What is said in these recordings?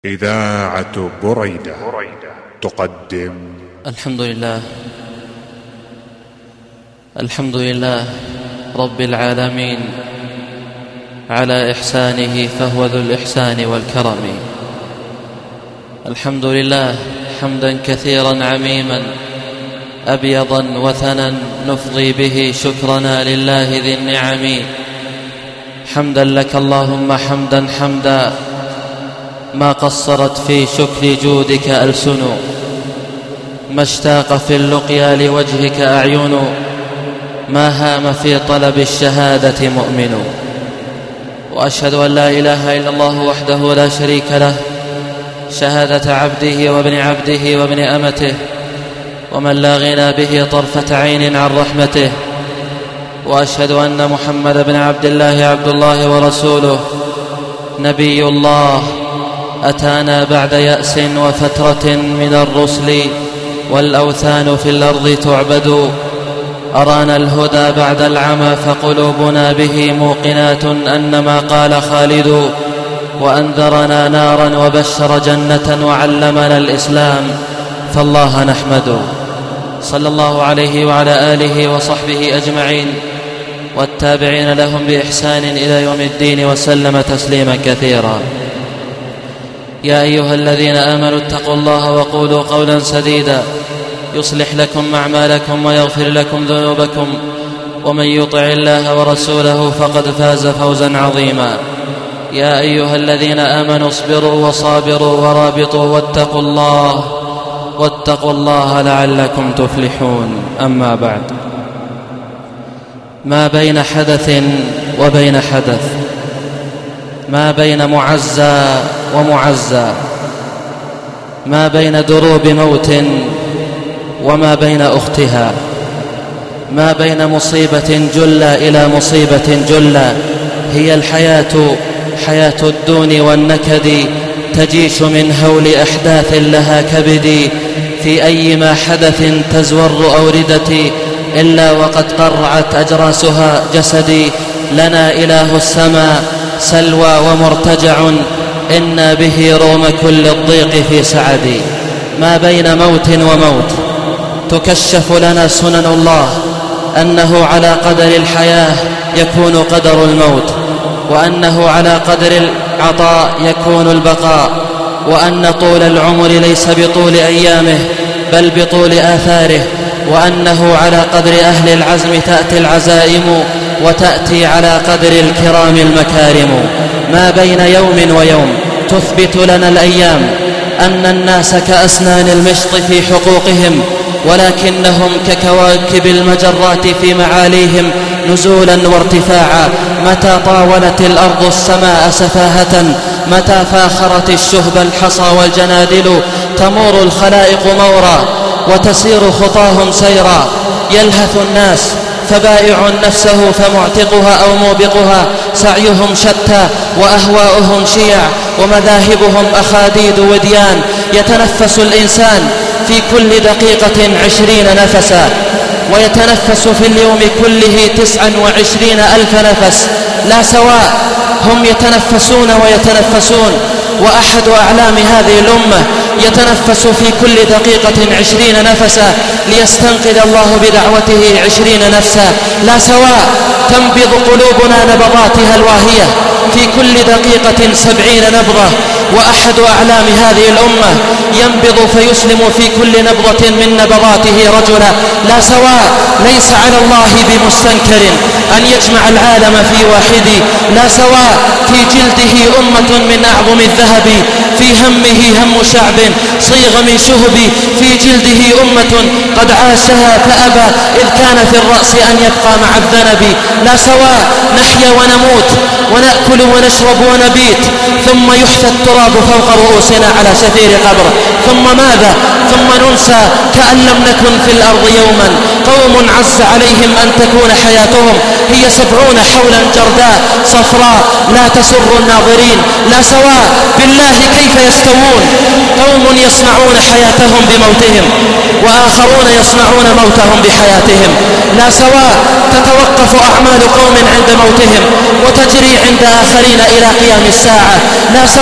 إذاعة بريدة تقدم الحمد لله رب العالمين على إحسانه، فهو ذو الإحسان والكرم. الحمد لله حمدا كثيرا عميما أبيضا وثنا نفضي به شكرنا لله ذي النعم. حمدا لك اللهم حمدا ما قصرت في شكر جودك ألسن، ما اشتاق في اللقيا لوجهك أعين، ما هام في طلب الشهادة مؤمن. وأشهد أن لا إله إلا الله وحده لا شريك له، شهادة عبده وابن عبده وابن أمته، ومن لا غنى به طرفة عين عن رحمته. وأشهد أن محمد بن عبد الله عبد الله ورسوله، نبي الله أتانا بعد يأس وفترة من الرسل، والأوثان في الأرض تعبد. أرانا الهدى بعد العمى، فقلوبنا به موقنات أن ما قال خالد. وأنذرنا نارا وبشر جنة، وعلمنا الإسلام، فالله نحمد. صلى الله عليه وعلى آله وصحبه أجمعين، والتابعين لهم بإحسان إلى يوم الدين، وسلم تسليما كثيرا. يا أيها الذين آمنوا اتقوا الله وقولوا قولا سديدا، يصلح لكم أعمالكم ويغفر لكم ذنوبكم، ومن يطع الله ورسوله فقد فاز فوزا عظيما. يا أيها الذين آمنوا اصبروا وصابروا ورابطوا واتقوا الله لعلكم تفلحون. أما بعد، ما بين حدث وبين حدث، ما بين معزى ومعزى، ما بين دروب موت وما بين أختها، ما بين مصيبة جلة إلى مصيبة جلة. هي الحياة حياة الدون والنكد، تجيش من هول أحداث لها كبدي. في أيما حدث تزور أوردتي، إلا وقد قرعت أجراسها جسدي. لنا إله السماء سلوى ومرتجع، إنا به روم كل الضيق في سعدي. ما بين موت وموت تكشف لنا سنن الله، أنه على قدر الحياة يكون قدر الموت، وأنه على قدر العطاء يكون البقاء، وأن طول العمر ليس بطول أيامه بل بطول آثاره، وأنه على قدر أهل العزم تأتي العزائم، وتأتي على قدر الكرام المكارم. ما بين يوم ويوم تثبت لنا الأيام أن الناس كأسنان المشط في حقوقهم، ولكنهم ككواكب المجرات في معاليهم نزولا وارتفاعا. متى طاولت الأرض السماء سفاهة، متى فاخرت الشهب الحصى والجنادل، تمور الخلائق مورا وتسير خطاهم سيرا. يلهث الناس فبائع نفسه فمعتقها أو موبقها، سعيهم شتى وأهواؤهم شيع، ومذاهبهم أخاديد وديان. يتنفس الإنسان في كل دقيقة 20 نفسا، ويتنفس في اليوم كله 29,000 نفس، لا سواء. هم يتنفسون ويتنفسون، وأحد أعلام هذه الأمة يتنفس في كل دقيقة 20 نفسا ليستنقذ الله بدعوته 20 نفسا، لا سواء. تنبض قلوبنا نبضاتها الواهية في كل دقيقة 70 نبضة، وأحد أعلام هذه الأمة ينبض فيسلم في كل نبضة من نبضاته رجلا، لا سواء. ليس على الله بمستنكر أن يجمع العالم في واحد، لا سواء. في جلده أمة من أعظم الذهب، في همه هم شعب صيغ من شهب. في جلده أمة قد عاشها فأبى، إذ كان في الرأس أن يبقى مع الذنب، لا سواء. نحيا ونموت ونأكل ونشرب ونبيت، ثم يحثى التراب فوق رؤوسنا على شفير قبر، ثم ماذا؟ ثم ننسى كأن لم نكن في الأرض يوما. قوم عز عليهم أن تكون حياتهم هي 70 حولا جرداء صفراء لا تسر الناظرين، لا سواء. بالله كيف يستوون؟ قوم يصنعون حياتهم بموتهم، وآخرون يصنعون موتهم بحياتهم، لا سواء. تتوقف أعمال قوم عند موتهم، وتجري عند آخرين إلى قيام الساعة، لا سواء.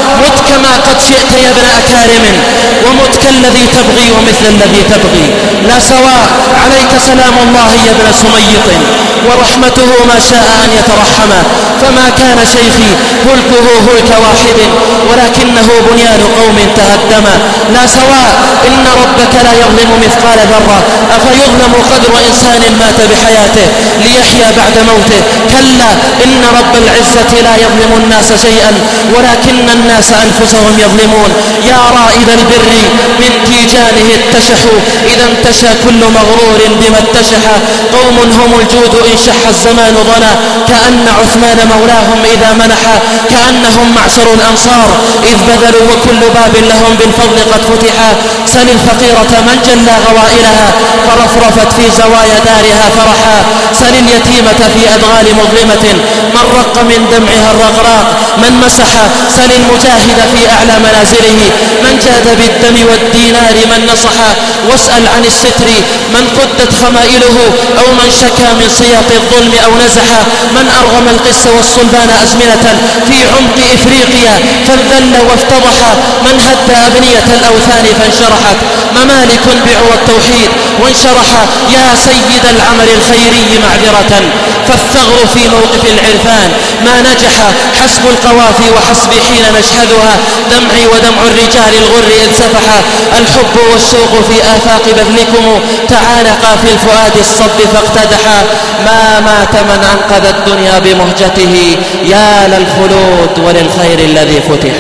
مت كما قد شئت يا ابن أكارم، ومت كالذي تبغي ومثل الذي تبغي. لا سواء عليك سلام الله يا ابن سميط، ورحمته ما شاء أن يترحما. فما كان شيخي هلكه هلك واحد، ولكنه بنيان قوم تهدما. لا سواء إن ربك لا يظلم مثقال ذرة، أفيظلم قدر إنسان مات بحياته ليحيا بعد موته؟ كلا إن رب العزة لا يظلم الناس شيئا، ولكن الناس أنفسهم يظلمون. يا رائد البر من تيجانه اتشحوا، إذا انتشى كل مغرور بما اتشح. قوم هم الجود إن شح الزمان ضنا، كأن عثمان مولاهم إذا منح. كأنهم معشر الأنصار إذ بذلوا، وكل باب لهم بالفضل قد فتح. سل الفقيرة من جلى غوائلها، فرفرفت في زوايا دارها فرحا. سل اليتيمة في أدغال مظلمة، من رق من دمعها الرقراق من مسح. سل المجاهد في أعلى منازله، من جاد بالدم والدينار من نصح. واسأل عن الستر من قدت خمائله، أو من شكى من سياق الظلم أو نزح. من أرغم القس والصلبان أزمنة في عمق إفريقيا فانذل وافتضح. من هد أبنية الأوثان فانشرحت، ممالك بعوى التوحيد وانشرح. يا سيد العمل الخيري معذرة، فالثغر في موقف العرفان ما نجح. حسب القوافي وحسبي حين نشهدها، دمعي ودمع الرجال الغر إذ سفح. الحب والشوق في آفاق بذلكم، تعانقا في الفؤاد الصب فاقتدحا. ما مات من أنقذ الدنيا بمهجته، يا للخلود وللخير الذي فتح.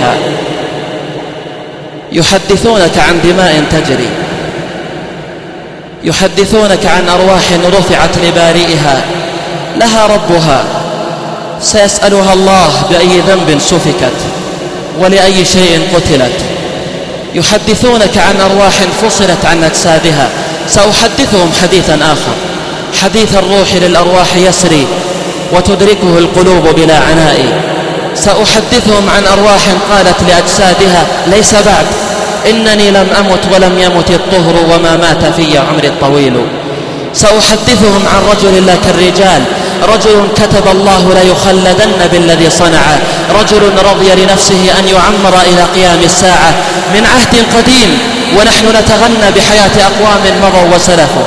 يحدثونك عن دماء تجري، يحدثونك عن أرواح رفعت لبارئها، لها ربها سيسألها الله بأي ذنب سفكت ولأي شيء قتلت. يحدثونك عن أرواح فصلت عن أجسادها، سأحدثهم حديثا آخر. حديث الروح للأرواح يسري وتدركه القلوب بلا عناء. سأحدثهم عن أرواح قالت لأجسادها ليس بعد، إنني لم أمت ولم يمت الطهر، وما مات في عمري الطويل. سأحدثهم عن رجل لا كالرجال، رجل كتب الله ليخلدن بالذي صنع. رجل رضي لنفسه أن يعمر إلى قيام الساعة، من عهد قديم ونحن نتغنى بحياة أقوام مضوا وسلفوا.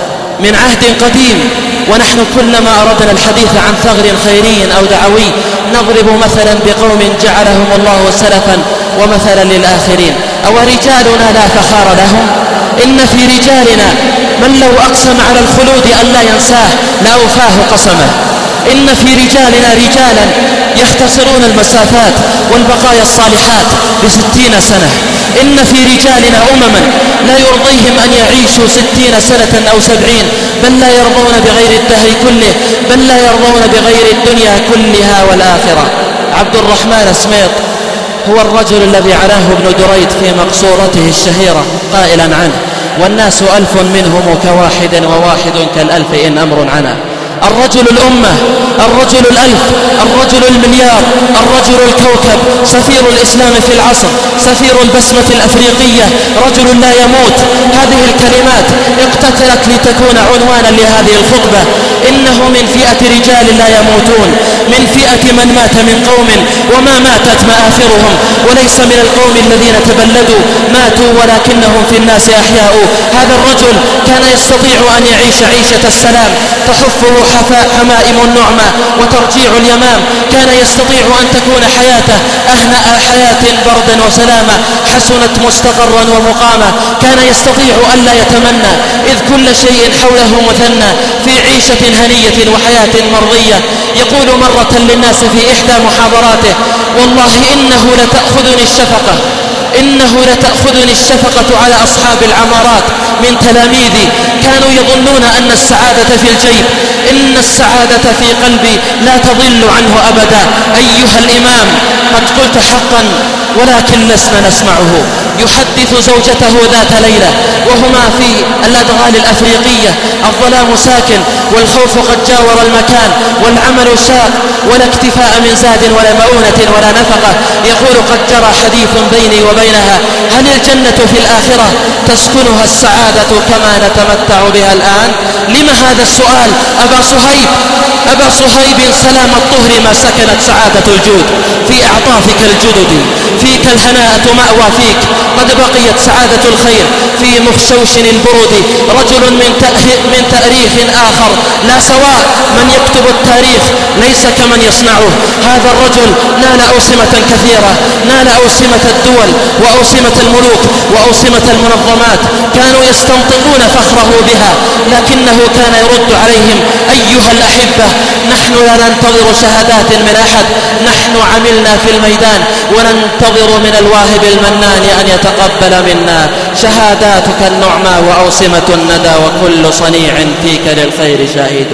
من عهد قديم ونحن كلما أردنا الحديث عن ثغر خيري أو دعوي نضرب مثلا بقوم جعلهم الله سلفا ومثلا للآخرين. أو رجالنا لا فخار لهم؟ إن في رجالنا من لو أقسم على الخلود أن لا ينساه لا أوفاه قسمه. إن في رجالنا رجالا يختصرون المسافات والبقايا الصالحات ب60 سنة. إن في رجالنا أمما لا يرضيهم أن يعيشوا 60 سنة أو 70، بل لا يرضون بغير الدهر كله، بل لا يرضون بغير الدنيا كلها والآخرة. عبد الرحمن سميط هو الرجل الذي عناه ابن دريد في مقصورته الشهيرة قائلا عنه: والناس 1000 منهم كواحد، وواحد كالألف إن أمر عنا. الرجل الأمة، الرجل الألف، الرجل المليار، الرجل الكوكب، سفير الإسلام في العصر، سفير البسمة الأفريقية، رجل لا يموت. هذه الكلمات اقتتلت لتكون عنوانا لهذه الخطبة. إنه من فئة رجال لا يموتون، من فئة من مات من قوم وما ماتت مآثرهم، وليس من القوم الذين تبلدوا ماتوا ولكنهم في الناس أحياء. هذا الرجل كان يستطيع أن يعيش عيشة السلام تحفه حمائم النعمة وترجيع اليمام. كان يستطيع أن تكون حياته أهنأ حياة بردا وسلامة، حسنت مستقرا ومقامة. كان يستطيع أن لا يتمنى، إذ كل شيء حوله مثنى، في عيشة هنية وحياة مرضية. يقول مرة للناس في إحدى محاضراته: والله إنه لتأخذني الشفقة، إنه لتأخذني الشفقة على أصحاب العمارات من تلاميذي، كانوا يظنون أن السعادة في الجيب، إن السعادة في قلبي لا تضل عنه أبدا. أيها الإمام، قد قلت حقا ولكن لسنا نسمعه. يحدث زوجته ذات ليلة وهما في الأدغال الأفريقية، الظلام ساكن والخوف قد جاور المكان والعمل شاق، ولا اكتفاء من زاد ولا مؤونة ولا نفقة. يقول: قد جرى حديث بيني وبين بينها. هل الجنة في الآخرة تسكنها السعادة كما نتمتع بها الآن؟ لم هذا السؤال أبا صهيب سلام الطهر ما سكنت سعادة الجود في أعطافك الجدد، فيك الهناءة مأوى فيك، قد بقيت سعادة الخير في مخشوش البرد. رجل من تأريخ آخر لا سواء، من يكتب التاريخ ليس كمن يصنعه. هذا الرجل نال أوسمة كثيرة، نال أوسمة الدول وأوسمة الملوك وأوسمة المنظمات، كانوا يستنطقون فخره بها، لكنه كان يرد عليهم: أيها الأحبة، نحن لا ننتظر شهادات من أحد، نحن عملنا في الميدان وننتظر من الواهب المنان أن يتقبل منا. شهاداتك النعمى وأوسمة الندى، وكل صنيع فيك للخير شاهد.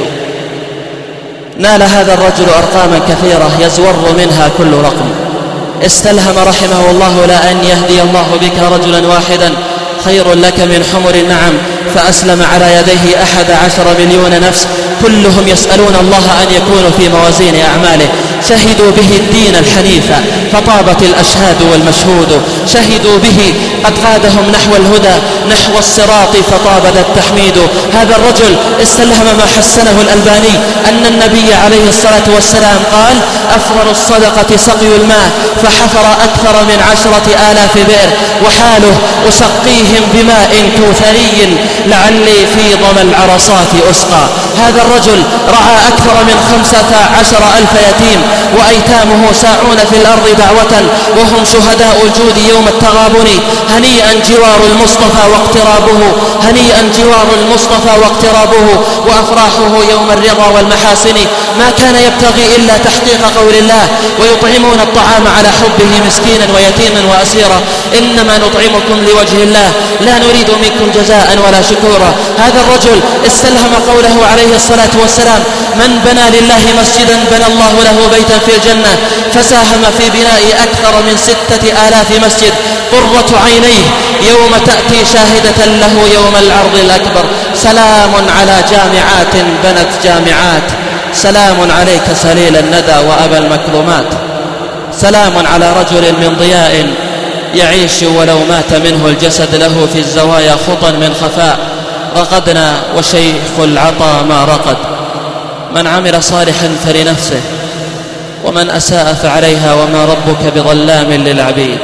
نال هذا الرجل أرقاما كثيرة يزور منها كل رقم. استلهم رحمه الله لأن يهدي الله بك رجلا واحدا خير لك من حمر النعم. فأسلم على يديه 11 مليون نفس، كلهم يسألون الله أن يكونوا في موازين أعماله. شهدوا به الدين الحنيف فطابت الأشهاد والمشهود، شهدوا به قد قادهم نحو الهدى نحو الصراط فطاب ذا التحميد. هذا الرجل استلهم ما حسنه الألباني أن النبي عليه الصلاة والسلام قال: أفضل الصدقة سقي الماء، فحفر أكثر من 10,000 بئر، وحاله: أسقيهم بماء كوثري لعلي في ضم العرصات أسقى. هذا الرجل رعى أكثر من 15,000 يتيم، وأيتامه ساعون في الأرض دعوة وهم شهداء الجود يوم التغابن. هنيئا جوار المصطفى واقترابه، هنيئا جوار المصطفى واقترابه، وأفراحه يوم الرضا والمحاسن. ما كان يبتغي إلا تحقيق قول الله: ويطعمون الطعام على حبه مسكينا ويتيما وأسيرا، إنما نطعمكم لوجه الله لا نريد منكم جزاء ولا شكورا. هذا الرجل استلهم قوله عليه الصلاة والسلام: من بنى لله مسجدا بنى الله له بيتا في الجنة. فساهم في بناء أكثر من 6,000 مسجد، قرة عينيه يوم تأتي شاهدة له يوم العرض الأكبر. سلام على جامعات بنت جامعات، سلام عليك سليل الندى وأبا المكرمات. سلام على رجل من ضياء يعيش ولو مات منه الجسد، له في الزوايا خطا من خفاء. رقدنا وشيخ العطا ما رقد، من عمل صالحا فلنفسه ومن أساء فعليها، وما ربك بظلام للعبيد.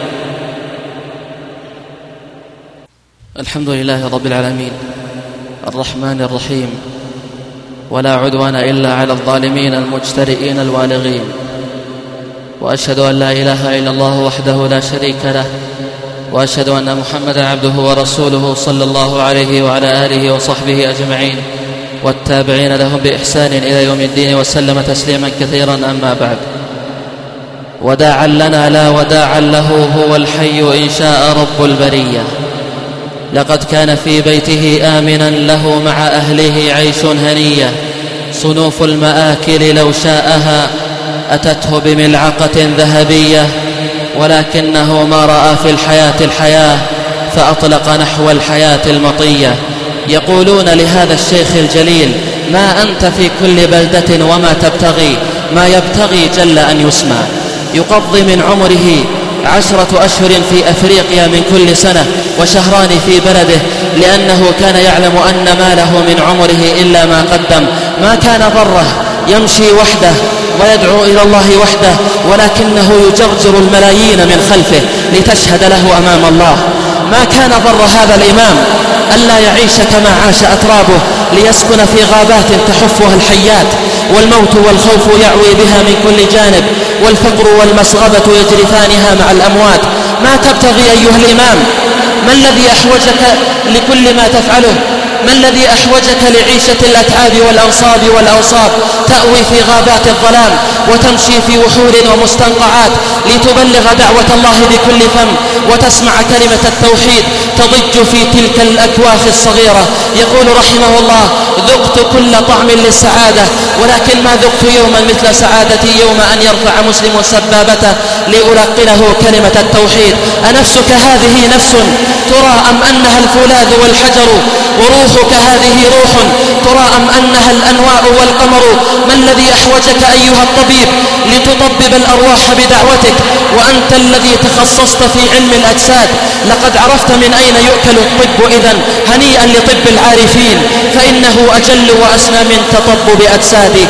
الحمد لله رب العالمين الرحمن الرحيم، ولا عدوان إلا على الظالمين المجترئين الوالغين. وأشهد أن لا إله إلا الله وحده لا شريك له، وأشهد أن محمدا عبده ورسوله صلى الله عليه وعلى آله وصحبه أجمعين، والتابعين لهم بإحسان إلى يوم الدين، وسلم تسليما كثيرا. أما بعد، وداعا لنا لا وداعا له، هو الحي إن شاء رب البرية. لقد كان في بيته آمنا له مع أهله عيش هنية، صنوف المآكل لو شاءها أتته بملعقة ذهبية، ولكنه ما رأى في الحياة فأطلق نحو الحياة المطية. يقولون لهذا الشيخ الجليل: ما أنت في كل بلدة وما تبتغي، ما يبتغي جل أن يسمى. يقضي من عمره 10 أشهر في أفريقيا من كل سنة، وشهران في بلده، لأنه كان يعلم أن ما له من عمره إلا ما قدم. ما كان ضره يمشي وحده ويدعو إلى الله وحده، ولكنه يجرجر الملايين من خلفه لتشهد له أمام الله. ما كان ضر هذا الإمام ألا يعيش كما عاش أترابه، ليسكن في غابات تحفها الحيات، والموت والخوف يعوي بها من كل جانب، والفقر والمسغبة يجرفانها مع الأموات. ما تبتغي أيها الإمام؟ ما الذي أحوجك لكل ما تفعله؟ ما الذي أحوجك لعيشة الأتعاب والأنصاب والأوصاب؟ تأوي في غابات الظلام وتمشي في وحور ومستنقعات لتبلغ دعوة الله بكل فم، وتسمع كلمة التوحيد تضج في تلك الأكواخ الصغيرة. يقول رحمه الله: ذقت كل طعم للسعادة، ولكن ما ذقت يوما مثل سعادتي يوم أن يرفع مسلم سبابته لألقنه كلمة التوحيد. أنفسك هذه نفس ترى أم أنها الفولاذ والحجر؟ وروحك هذه روح ترى أم أنها الأنواء والقمر؟ ما الذي أحوجك أيها الطبيب لتطبب الأرواح بدعوتك وأنت الذي تخصصت في علم الأجساد؟ لقد عرفت من أين يؤكل الطب إذن. هنيئا لطب العارفين، فإنه أجل وأسمى من تطبب أجسادي.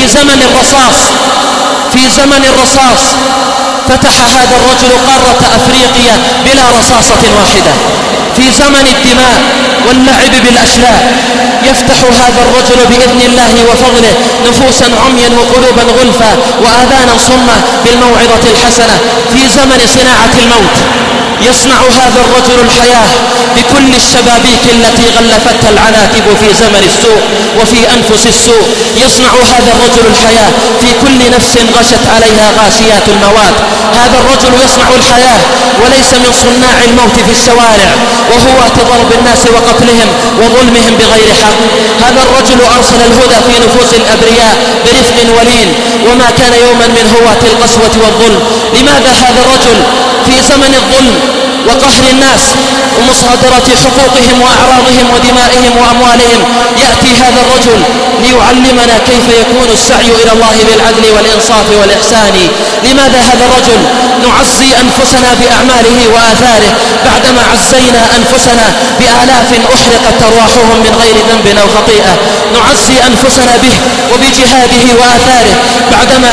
في زمن الرصاص فتح هذا الرجل قارة أفريقيا بلا رصاصة واحدة. في زمن الدماء واللعب بالأشلاء يفتح هذا الرجل بإذن الله وفضله نفوسا عميا وقلوبا غلفا وآذانا صمة بالموعظة الحسنة. في زمن صناعة الموت يصنع هذا الرجل الحياة بكل الشبابيك التي غلفتها العناتب في زمن السوء وفي أنفس السوء. يصنع هذا الرجل الحياة في كل نفس غشت عليها غاشيات الموات. هذا الرجل يصنع الحياة وليس من صناع الموت في الشوارع وهواة ضرب الناس وقتلهم وظلمهم بغير حق. هذا الرجل أرسل الهدى في نفوس الأبرياء برفق ولين، وما كان يوما من هواة القسوة والظلم. لماذا هذا الرجل في زمن الظلم وقهر الناس ومصادرة حقوقهم وأعراضهم ودمائهم وأموالهم يأتي هذا الرجل ليعلمنا كيف يكون السعي إلى الله بالعدل والإنصاف والإحسان؟ لماذا هذا الرجل نعزي أنفسنا بأعماله وآثاره بعدما عزينا أنفسنا بآلاف أحرقت أرواحهم من غير ذنب أو خطيئة؟ نعزي أنفسنا به وبجهاده وآثاره بعدما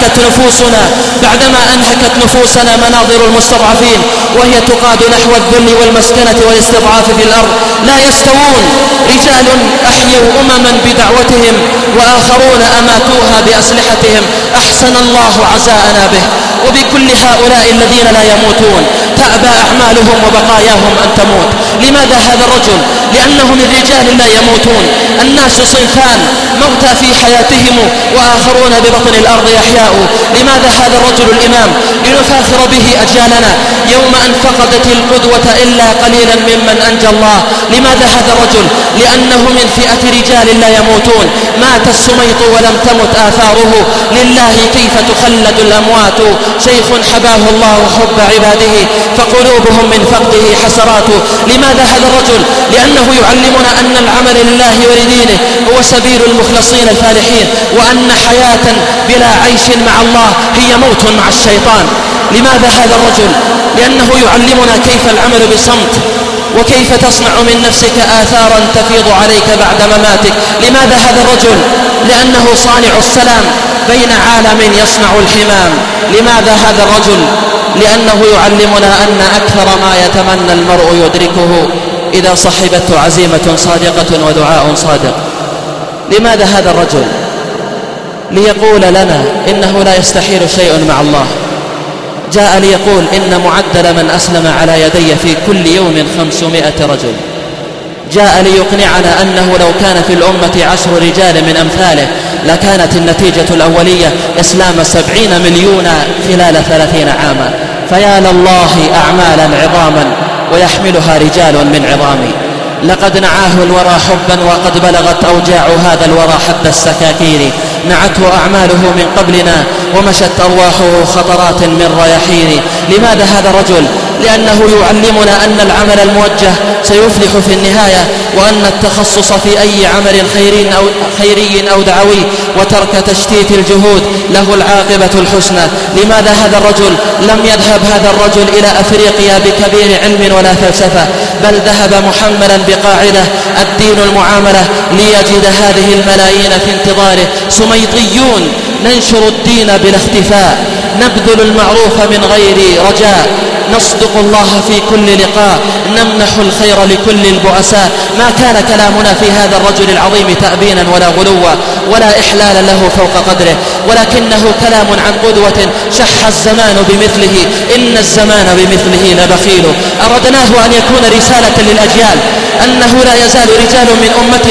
أنهكت نفوسنا مناظر المستضعفين وهي تقاد نحو الذل والمسكنة والاستضعاف في الأرض. لا يستوون رجال أحيوا أمما بدعوتهم وآخرون أماتوها بأسلحتهم. أحسن الله عزاءنا به وبكل هؤلاء الذين لا يموتون، تأبى أعمالهم وبقاياهم أن تموت. لماذا هذا الرجل؟ لأنه من رجال لا يموتون. الناس صنفان، موتى في حياتهم وآخرون ببطن الأرض أحياء. لماذا هذا الرجل الإمام؟ لنفاخر به أجيالنا يوم أن فقدت القدوة إلا قليلا ممن أنجى الله. لماذا هذا الرجل؟ لأنه من فئة رجال لا يموتون. مات السميط ولم تمت آثاره، لله كيف تخلد الأموات. شيخ حباه الله حب عباده فقلوبهم من فقده حسرات. لماذا هذا الرجل؟ لأنه يعلمنا أن العمل لله ولدينه هو سبيل المخلصين الفالحين، وأن حياة بلا عيش مع الله هي موت مع الشيطان. لماذا هذا الرجل؟ لأنه يعلمنا كيف العمل بصمت وكيف تصنع من نفسك آثارا تفيض عليك بعد مماتك. لماذا هذا الرجل؟ لأنه صانع السلام بين عالم يصنع الحمام. لماذا هذا الرجل؟ لأنه يعلمنا أن أكثر ما يتمنى المرء يدركه إذا صحبته عزيمة صادقة ودعاء صادق. لماذا هذا الرجل؟ ليقول لنا إنه لا يستحيل شيء مع الله. جاء ليقول إن معدل من أسلم على يدي في كل يوم 500 رجل. جاء ليقنعنا أنه لو كان في الأمة 10 رجال من أمثاله لكانت النتيجة الأولية إسلام 70 مليون خلال 30 عاما. فيا لله أعمالا عظاما ويحملها رجال من عظام. لقد نعاه الورى حبا وقد بلغت أوجاع هذا الورى حد السكاكين. نعته أعماله من قبلنا ومشت أرواحه خطرات من رياحين. لماذا هذا الرجل؟ لأنه يعلمنا أن العمل الموجه سيفلح في النهاية، وأن التخصص في أي عمل خيري أو دعوي وترك تشتيت الجهود له العاقبة الحسنى. لماذا هذا الرجل؟ لم يذهب هذا الرجل إلى أفريقيا بكبير علم ولا فلسفة، بل ذهب محملا بقاعدة الدين المعاملة ليجد هذه الملايين في انتظاره. سميطيون ننشر الدين بلا اختفاء، نبذل المعروف من غير رجاء، نصدق الله في كل لقاء، نمنح الخير لكل البؤساء. ما كان كلامنا في هذا الرجل العظيم تأبينا ولا غلوا ولا إحلال له فوق قدره، ولكنه كلام عن قدوة شح الزمان بمثله، إن الزمان بمثله لبخيل. أردناه أن يكون رسالة للأجيال أنه لا يزال رجال من أمتنا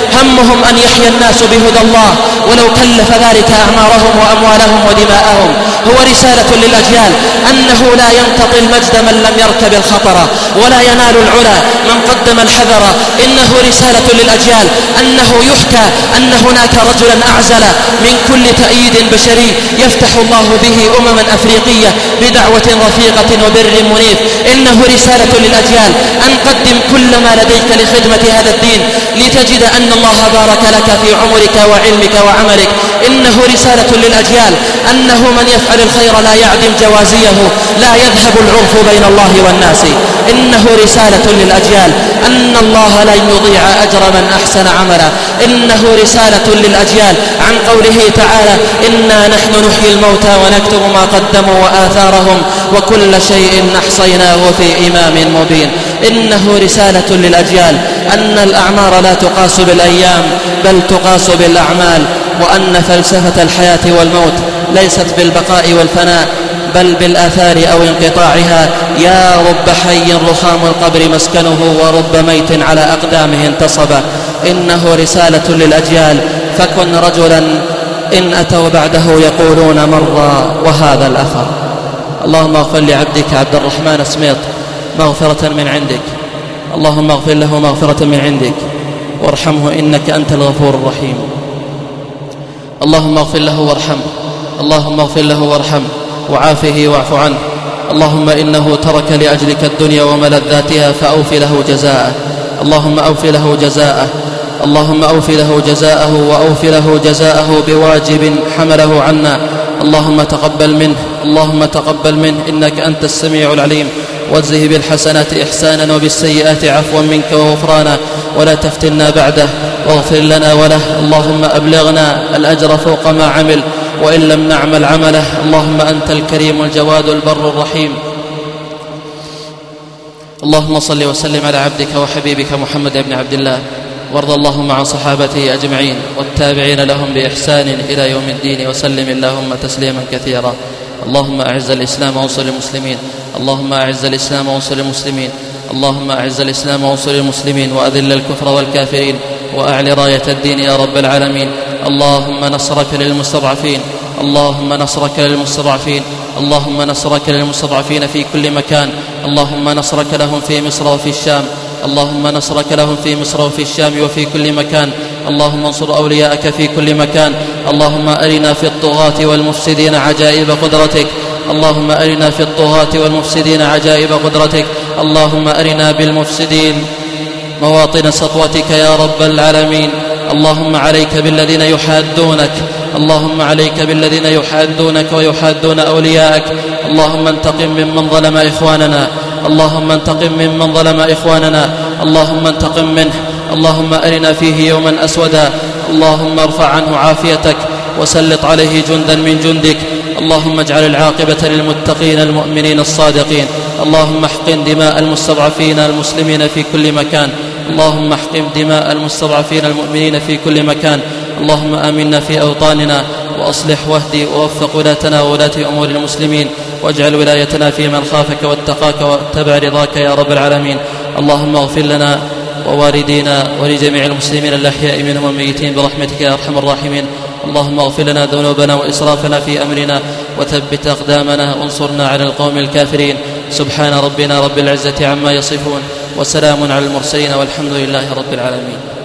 همهم أن يحيا الناس بهدى الله ولو كلف ذلك أعمارهم وأموالهم ودماءهم. هو رسالة للأجيال أنه لا ينتطي المجد من لم يركب الخطر، ولا ينال العلا من قدم الحذر. إنه رسالة للأجيال أنه يحكى أن هناك رجلا أعزل من كل تأييد بشري يفتح الله به أمما أفريقية بدعوة رفيقة وبر منيف. إنه رسالة للأجيال أن قدم كل ما لديك لخدمة هذا الدين لتجد أن الله بارك لك في عمرك وعلمك وعملك. إنه رسالة للأجيال أنه من يفعل الخير لا يعدم جوازيه، لا يذهب العرف بين الله والناس. إنه رسالة للأجيال أن الله لن يضيع أجر من أحسن عملا. إنه رسالة للأجيال عن قوله تعالى: إنا نحن نحيي الموتى ونكتب ما قدموا وآثارهم وكل شيء أحصيناه في إمام مبين. إنه رسالة للأجيال أن الأعمار لا تقاس بالأيام بل تقاس بالأعمال، وأن فلسفة الحياة والموت ليست بالبقاء والفناء بل بالآثار أو انقطاعها. يا رب حي رخام القبر مسكنه ورب ميت على أقدامه انتصب. إنه رسالة للأجيال فكن رجلا إن أتوا بعده يقولون مر وهذا الأثر. اللهم اغفر لعبدك عبد الرحمن سميط مغفرة من عندك، اللهم اغفر له مغفرة من عندك وارحمه إنك أنت الغفور الرحيم. اللهم اغفر له وارحمه، اللهم اغفر له وارحمه وعافه واعف عنه. اللهم إنه ترك لأجلك الدنيا وملذاتها فأوفي له جزاءه. اللهم أوفي له جزاءه، اللهم أوفي له جزاءه وأوفي له جزاءه بواجب حمله عنا. اللهم تقبل منه، اللهم تقبل منه إنك أنت السميع العليم. واجزه بالحسنات إحسانا وبالسيئات عفوا منك وغفرانا، ولا تفتنا بعده واغفر لنا وله. اللهم أبلغنا الأجر فوق ما عمل وإن لم نعمل عمله. اللهم أنت الكريم الجواد البر الرحيم. اللهم صل وسلم على عبدك وحبيبك محمد بن عبد الله، وارض اللهم عن صحابته أجمعين والتابعين لهم بإحسان إلى يوم الدين، وسلم اللهم تسليما كثيرا. اللهم أعز الإسلام وانصر المسلمين، اللهم أعز الإسلام وانصر المسلمين، اللهم أعز الإسلام وانصر المسلمين، وأذل الكفر والكافرين، وأعل راية الدين يا رب العالمين. اللهم نصرك للمستضعفين، اللهم نصرك للمستضعفين، اللهم نصرك للمستضعفين في كل مكان. اللهم نصرك لهم في مصر وفي الشام، اللهم نصرك لهم في مصر وفي الشام وفي كل مكان. اللهم انصر أولياءك في كل مكان. اللهم أرنا في الطغاة والمفسدين عجائب قدرتك، اللهم أرنا في الطغاة والمفسدين عجائب قدرتك. اللهم أرنا بالمفسدين مواطن سطوتك يا رب العالمين. اللهم عليك بالذين يحادونك، اللهم عليك بالذين يحادونك ويحادون أولياءك. اللهم انتقم ممن ظلم إخواننا، اللهم انتقم ممن ظلم إخواننا، اللهم انتقم منه. اللهم أرنا فيه يوما أسودا، اللهم ارفع عنه عافيتك وسلط عليه جندا من جندك. اللهم اجعل العاقبة للمتقين المؤمنين الصادقين. اللهم احقن دماء المستضعفين المسلمين في كل مكان، اللهم احقن دماء المستضعفين المؤمنين في كل مكان. اللهم آمنا في أوطاننا، وأصلح واهدي ووفق ولاتنا وولاة أمور المسلمين، واجعل ولايتنا في من خافك واتقاك واتبع رضاك يا رب العالمين. اللهم اغفر لنا ووالدينا ولجميع المسلمين الأحياء منهم والميتين برحمتك يا أرحم الراحمين. اللهم اغفر لنا ذنوبنا وإسرافنا في أمرنا، وثبت أقدامنا وانصرنا على القوم الكافرين. سبحان ربنا رب العزة عما يصفون، وسلام على المرسلين، والحمد لله رب العالمين.